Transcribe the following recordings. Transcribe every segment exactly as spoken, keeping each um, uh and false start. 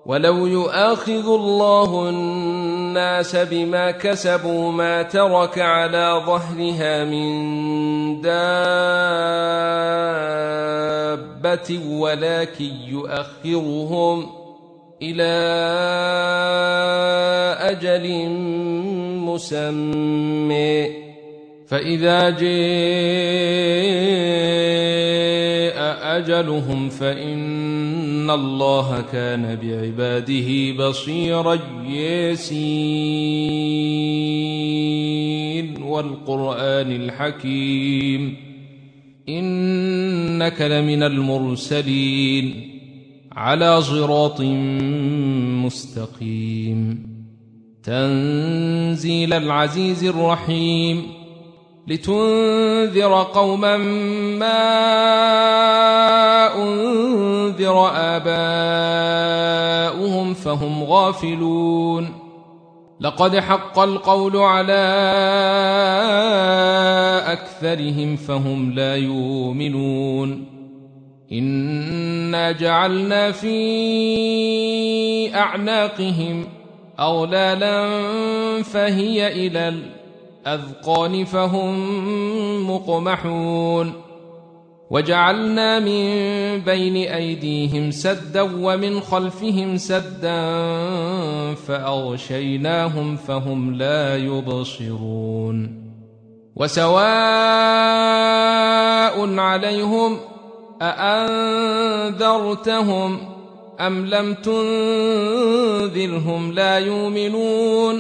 ولو يؤاخذ الله الناس بما كسبوا ما ترك على ظهرها من دابة ولكن يؤخرهم إلى أجل مسمى فإذا جاء أجلهم فإن الله كان بعباده بصيرا ياسين والقرآن الحكيم إنك لمن المرسلين على صراط مستقيم تنزيل العزيز الرحيم لتنذر قوما ما أنذر آباؤهم فهم غافلون لقد حق القول على أكثرهم فهم لا يؤمنون إنا جعلنا في أعناقهم أغلالا فهي إلى الأذقان فهم مقمحون وجعلنا من بين أيديهم سدا ومن خلفهم سدا فأغشيناهم فهم لا يبصرون وسواء عليهم أأنذرتهم أم لم تنذرهم لا يؤمنون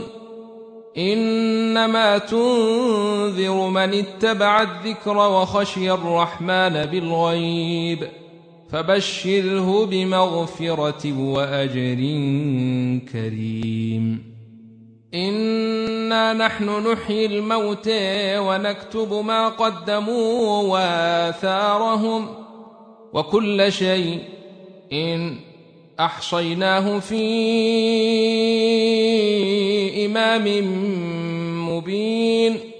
إنما تنذر من اتبع الذكر وخشي الرحمن بالغيب فبشره بمغفرة وأجر كريم إنا نحن نحيي الموتى ونكتب ما قدموا وآثارهم وكل شيء إن أحصيناه في إمام مبين